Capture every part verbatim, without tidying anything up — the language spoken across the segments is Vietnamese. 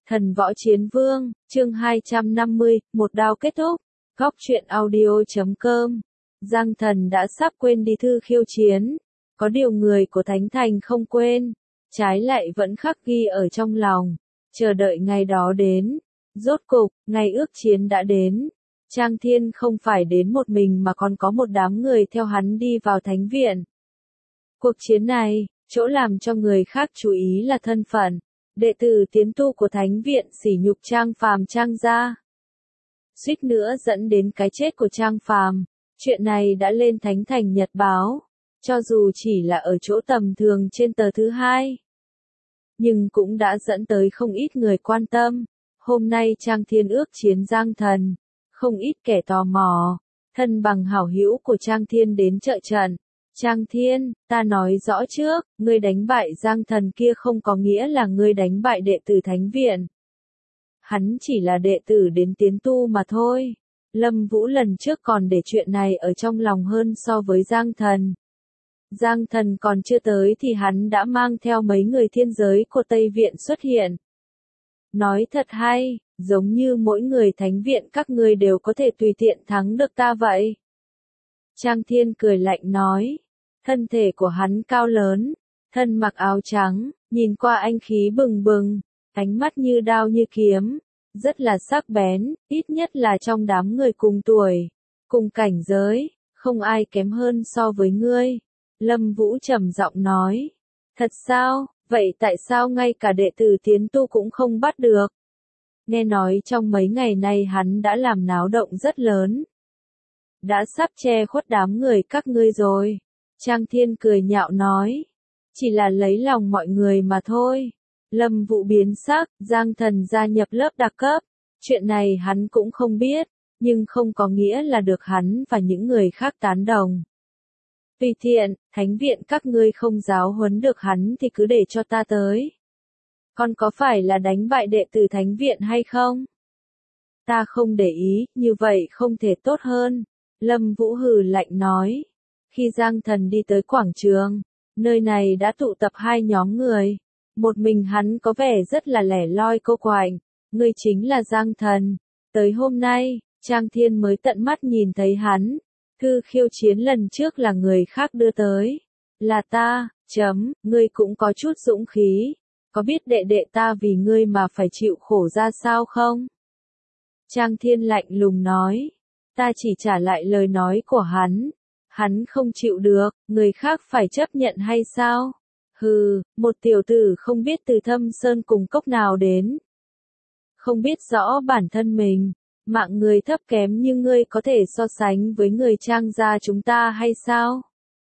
Thần Võ Chiến Vương, chương hai trăm năm mươi, một đao kết thúc. Góc truyện audio chấm com. Giang Thần đã sắp quên đi thư khiêu chiến. Có điều người của Thánh Thành không quên. Trái lại vẫn khắc ghi ở trong lòng. Chờ đợi ngày đó đến. Rốt cục, ngày ước chiến đã đến. Trang Thiên không phải đến một mình mà còn có một đám người theo hắn đi vào Thánh Viện. Cuộc chiến này, chỗ làm cho người khác chú ý là thân phận. Đệ tử tiến tu của Thánh Viện sỉ nhục Trang Phàm Trang gia. Suýt nữa dẫn đến cái chết của Trang Phàm. Chuyện này đã lên Thánh Thành Nhật báo. Cho dù chỉ là ở chỗ tầm thường trên tờ thứ hai. Nhưng cũng đã dẫn tới không ít người quan tâm. Hôm nay Trang Thiên ước chiến Giang Thần. Không ít kẻ tò mò. Thân bằng hảo hữu của Trang Thiên đến trợ trận. Trang Thiên, ta nói rõ trước, ngươi đánh bại Giang Thần kia không có nghĩa là ngươi đánh bại đệ tử Thánh Viện. Hắn chỉ là đệ tử đến tiến tu mà thôi. Lâm Vũ lần trước còn để chuyện này ở trong lòng hơn so với Giang Thần. Giang Thần còn chưa tới thì hắn đã mang theo mấy người thiên giới của Tây Viện xuất hiện. Nói thật hay, giống như mỗi người Thánh Viện các ngươi đều có thể tùy tiện thắng được ta vậy. Trang Thiên cười lạnh nói. Thân thể của hắn cao lớn, thân mặc áo trắng, nhìn qua anh khí bừng bừng, ánh mắt như đao như kiếm, rất là sắc bén, ít nhất là trong đám người cùng tuổi, cùng cảnh giới, không ai kém hơn so với ngươi. Lâm Vũ trầm giọng nói, thật sao, vậy tại sao ngay cả đệ tử tiến tu cũng không bắt được? Nghe nói trong mấy ngày nay hắn đã làm náo động rất lớn. Đã sắp che khuất đám người các ngươi rồi. Trang Thiên cười nhạo nói. Chỉ là lấy lòng mọi người mà thôi. Lâm Vũ biến sắc, Giang Thần gia nhập lớp đặc cấp. Chuyện này hắn cũng không biết, nhưng không có nghĩa là được hắn và những người khác tán đồng. Tùy tiện, Thánh Viện các ngươi không giáo huấn được hắn thì cứ để cho ta tới. Còn có phải là đánh bại đệ tử Thánh Viện hay không? Ta không để ý, như vậy không thể tốt hơn. Lâm Vũ hừ lạnh nói. Khi Giang Thần đi tới quảng trường, nơi này đã tụ tập hai nhóm người. Một mình hắn có vẻ rất là lẻ loi cô quạnh. Người chính là Giang Thần. Tới hôm nay, Trang Thiên mới tận mắt nhìn thấy hắn. Thư khiêu chiến lần trước là người khác đưa tới. Là ta, chấm, ngươi cũng có chút dũng khí. Có biết đệ đệ ta vì ngươi mà phải chịu khổ ra sao không? Trang Thiên lạnh lùng nói. Ta chỉ trả lại lời nói của hắn. Hắn không chịu được, người khác phải chấp nhận hay sao? Hừ, một tiểu tử không biết từ thâm sơn cùng cốc nào đến. Không biết rõ bản thân mình, mạng người thấp kém như ngươi có thể so sánh với người Trang gia chúng ta hay sao?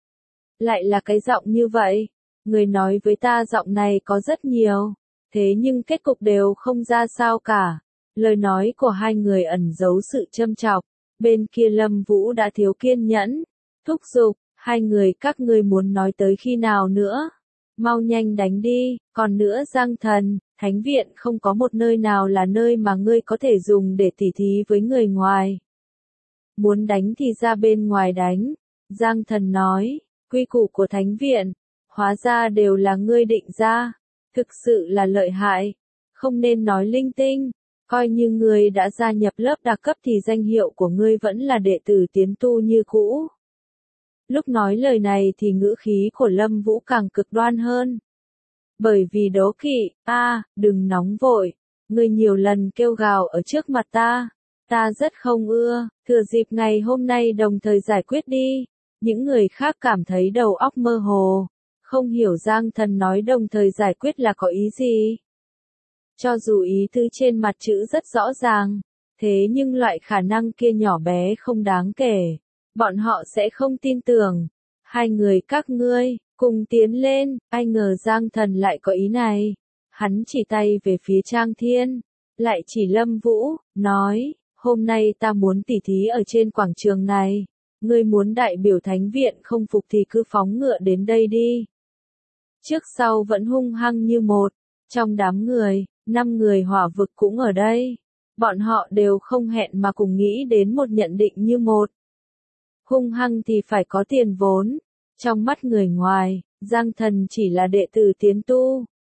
Lại là cái giọng như vậy, người nói với ta giọng này có rất nhiều, thế nhưng kết cục đều không ra sao cả. Lời nói của hai người ẩn giấu sự châm chọc, bên kia Lâm Vũ đã thiếu kiên nhẫn. Thúc giục, hai người các ngươi muốn nói tới khi nào nữa? Mau nhanh đánh đi, còn nữa Giang Thần, Thánh Viện không có một nơi nào là nơi mà ngươi có thể dùng để tỉ thí với người ngoài. Muốn đánh thì ra bên ngoài đánh. Giang Thần nói, quy củ của Thánh Viện, hóa ra đều là ngươi định ra. Thực sự là lợi hại, không nên nói linh tinh. Coi như ngươi đã gia nhập lớp đặc cấp thì danh hiệu của ngươi vẫn là đệ tử tiến tu như cũ. Lúc nói lời này thì ngữ khí của Lâm Vũ càng cực đoan hơn. Bởi vì đố kỵ, a, à, đừng nóng vội, ngươi nhiều lần kêu gào ở trước mặt ta, ta rất không ưa, thừa dịp ngày hôm nay đồng thời giải quyết đi. Những người khác cảm thấy đầu óc mơ hồ, không hiểu Giang Thần nói đồng thời giải quyết là có ý gì. Cho dù ý tứ trên mặt chữ rất rõ ràng, thế nhưng loại khả năng kia nhỏ bé không đáng kể. Bọn họ sẽ không tin tưởng. Hai người các ngươi, cùng tiến lên, ai ngờ Giang Thần lại có ý này. Hắn chỉ tay về phía Trang Thiên, lại chỉ Lâm Vũ, nói, hôm nay ta muốn tỉ thí ở trên quảng trường này. Ngươi muốn đại biểu Thánh Viện không phục thì cứ phóng ngựa đến đây đi. Trước sau vẫn hung hăng như một. Trong đám người, năm người hỏa vực cũng ở đây. Bọn họ đều không hẹn mà cùng nghĩ đến một nhận định như một. Hung hăng thì phải có tiền vốn. Trong mắt người ngoài, Giang Thần chỉ là đệ tử tiến tu.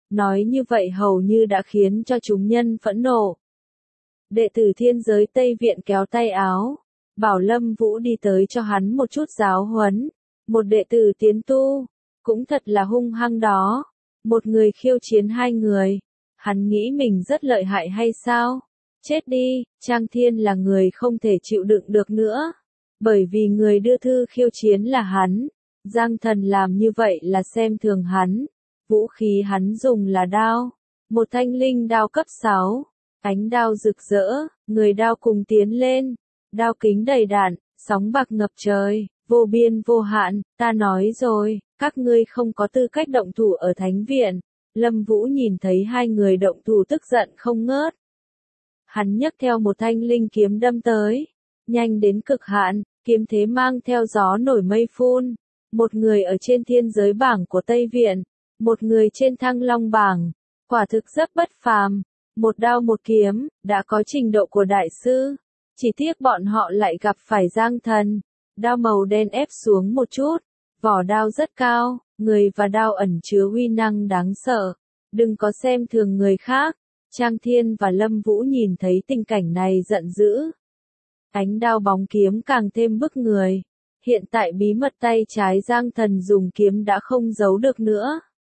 nói như vậy hầu như đã khiến cho chúng nhân phẫn nộ. Đệ tử thiên giới Tây Viện kéo tay áo, bảo Lâm Vũ đi tới cho hắn một chút giáo huấn. Một đệ tử tiến tu, cũng thật là hung hăng đó. Một người khiêu chiến hai người, hắn nghĩ mình rất lợi hại hay sao? Chết đi, Trang Thiên là người không thể chịu đựng được nữa. Bởi vì người đưa thư khiêu chiến là hắn, Giang Thần làm như vậy là xem thường hắn. Vũ khí hắn dùng là đao, một thanh linh đao cấp sáu, ánh đao rực rỡ, người đao cùng tiến lên, đao kính đầy đạn, sóng bạc ngập trời, vô biên vô hạn, ta nói rồi, các ngươi không có tư cách động thủ ở thánh viện. Lâm Vũ nhìn thấy hai người động thủ tức giận không ngớt. Hắn nhấc theo một thanh linh kiếm đâm tới, nhanh đến cực hạn, kiếm thế mang theo gió nổi mây phun. Một người ở trên thiên giới bảng của Tây Viện, một người trên Thăng Long bảng, quả thực rất bất phàm. Một đao một kiếm, đã có trình độ của đại sư. Chỉ tiếc bọn họ lại gặp phải Giang Thần. Đao màu đen ép xuống một chút, vỏ đao rất cao, người và đao ẩn chứa uy năng đáng sợ. Đừng có xem thường người khác. Trang Thiên và Lâm Vũ nhìn thấy tình cảnh này giận dữ. Ánh đao bóng kiếm càng thêm bức người. Hiện tại bí mật tay trái Giang Thần dùng kiếm đã không giấu được nữa.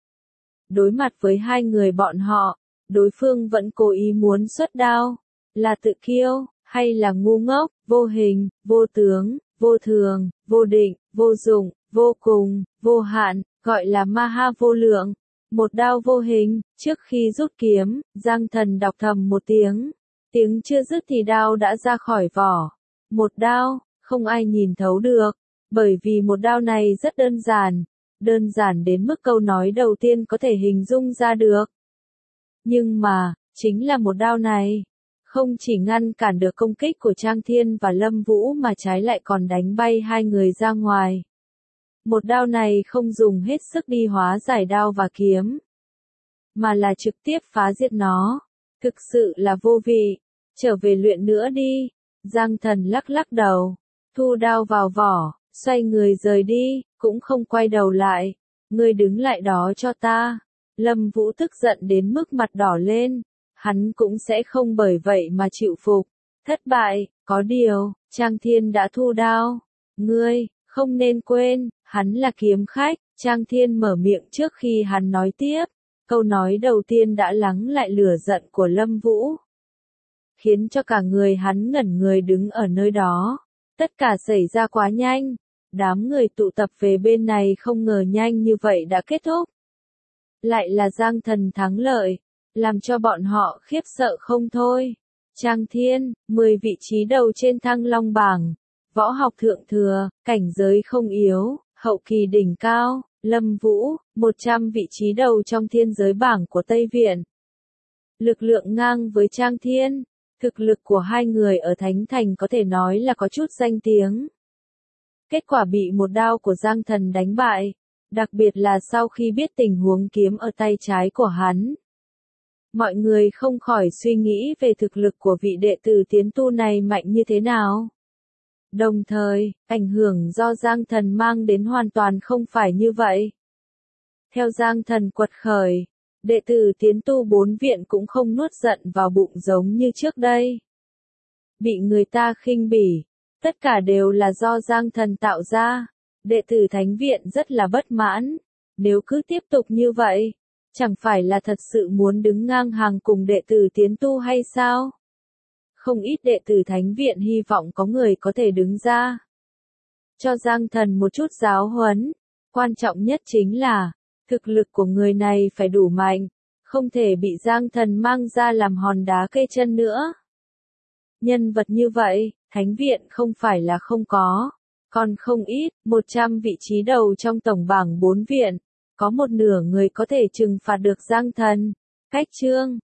Đối mặt với hai người bọn họ, đối phương vẫn cố ý muốn xuất đao. Là tự kiêu, hay là ngu ngốc, vô hình, vô tướng, vô thường, vô định, vô dụng, vô cùng, vô hạn, gọi là ma ha vô lượng. Một đao vô hình, trước khi rút kiếm, Giang Thần đọc thầm một tiếng. Tiếng chưa dứt thì đao đã ra khỏi vỏ. Một đao, không ai nhìn thấu được, bởi vì một đao này rất đơn giản. Đơn giản đến mức câu nói đầu tiên có thể hình dung ra được. Nhưng mà, chính là một đao này, không chỉ ngăn cản được công kích của Trang Thiên và Lâm Vũ mà trái lại còn đánh bay hai người ra ngoài. Một đao này không dùng hết sức đi hóa giải đao và kiếm, mà là trực tiếp phá diệt nó. Thực sự là vô vị. Trở về luyện nữa đi. Giang Thần lắc lắc đầu, thu đao vào vỏ, xoay người rời đi, cũng không quay đầu lại. Ngươi đứng lại đó cho ta. Lâm Vũ tức giận đến mức mặt đỏ lên. Hắn cũng sẽ không bởi vậy mà chịu phục. Thất bại, có điều, Trang Thiên đã thu đao. Ngươi, không nên quên, hắn là kiếm khách. Trang Thiên mở miệng trước khi hắn nói tiếp. Câu nói đầu tiên đã lắng lại lửa giận của Lâm Vũ, khiến cho cả người hắn ngẩn người đứng ở nơi đó. Tất cả xảy ra quá nhanh. Đám người tụ tập về bên này không ngờ nhanh như vậy đã kết thúc. Lại là Giang Thần thắng lợi, làm cho bọn họ khiếp sợ không thôi. Trang Thiên, mười vị trí đầu trên Thăng Long bảng, võ học thượng thừa, cảnh giới không yếu, hậu kỳ đỉnh cao. Lâm Vũ, một trăm vị trí đầu trong thiên giới bảng của Tây Viện. Lực lượng ngang với Trang Thiên. Thực lực của hai người ở Thánh Thành có thể nói là có chút danh tiếng. Kết quả bị một đao của Giang Thần đánh bại. Đặc biệt là sau khi biết tình huống kiếm ở tay trái của hắn. Mọi người không khỏi suy nghĩ về thực lực của vị đệ tử tiến tu này mạnh như thế nào. Đồng thời, ảnh hưởng do Giang Thần mang đến hoàn toàn không phải như vậy. Theo Giang Thần quật khởi, đệ tử tiến tu bốn viện cũng không nuốt giận vào bụng giống như trước đây. Bị người ta khinh bỉ, tất cả đều là do Giang Thần tạo ra. Đệ tử Thánh Viện rất là bất mãn. Nếu cứ tiếp tục như vậy, chẳng phải là thật sự muốn đứng ngang hàng cùng đệ tử tiến tu hay sao? Không ít đệ tử Thánh Viện hy vọng có người có thể đứng ra, cho Giang Thần một chút giáo huấn. Quan trọng nhất chính là, thực lực của người này phải đủ mạnh, không thể bị Giang Thần mang ra làm hòn đá kê chân nữa. Nhân vật như vậy, Thánh Viện không phải là không có, còn không ít. Một trăm vị trí đầu trong tổng bảng bốn viện, có một nửa người có thể trừng phạt được Giang Thần. Cách chương